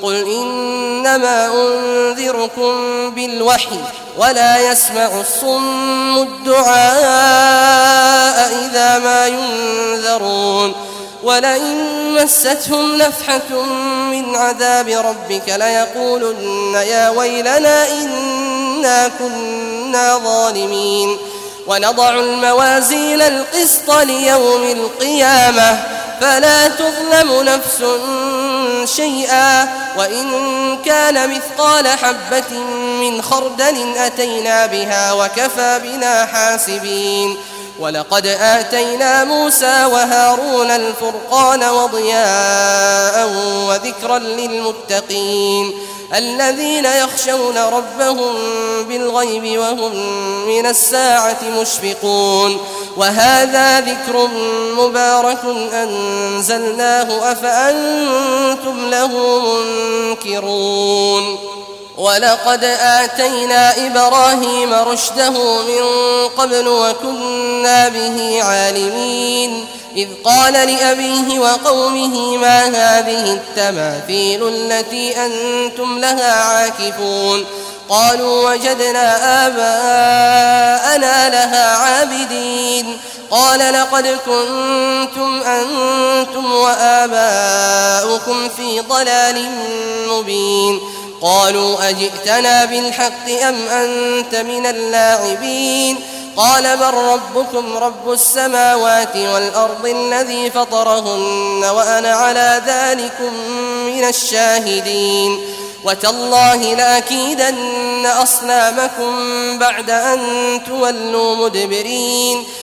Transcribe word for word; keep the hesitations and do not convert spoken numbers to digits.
قل إنما أنذركم بالوحي ولا يسمع الصم الدعاء إذا ما ينذرون ولئن مستهم نفحة من عذاب ربك ليقولن يا ويلنا إنا كنا ظالمين ونضع الموازين القسط ليوم القيامة فلا تظلم نفس شيئا وإن كان مثقال حبة من خردل أتينا بها وكفى بنا حاسبين ولقد آتينا موسى وهارون الفرقان وضياء وذكرا للمتقين الذين يخشون ربهم بالغيب وهم من الساعة مشفقون وهذا ذكر مبارك أنزلناه أفأنتم له منكرون ولقد آتينا إبراهيم رشده من قبل وكنا به عالمين إذ قال لأبيه وقومه ما هذه التماثيل التي أنتم لها عاكفون قالوا وجدنا آباءنا لها عابدين قال لقد كنتم أنتم وآباؤكم في ضلال مبين قالوا أجئتنا بالحق أم أنت من اللاعبين قال بل ربكم رب السماوات والأرض الذي فطرهن وأنا على ذلكم من الشاهدين وتالله لأكيدن أصنامكم بعد أن تولوا مدبرين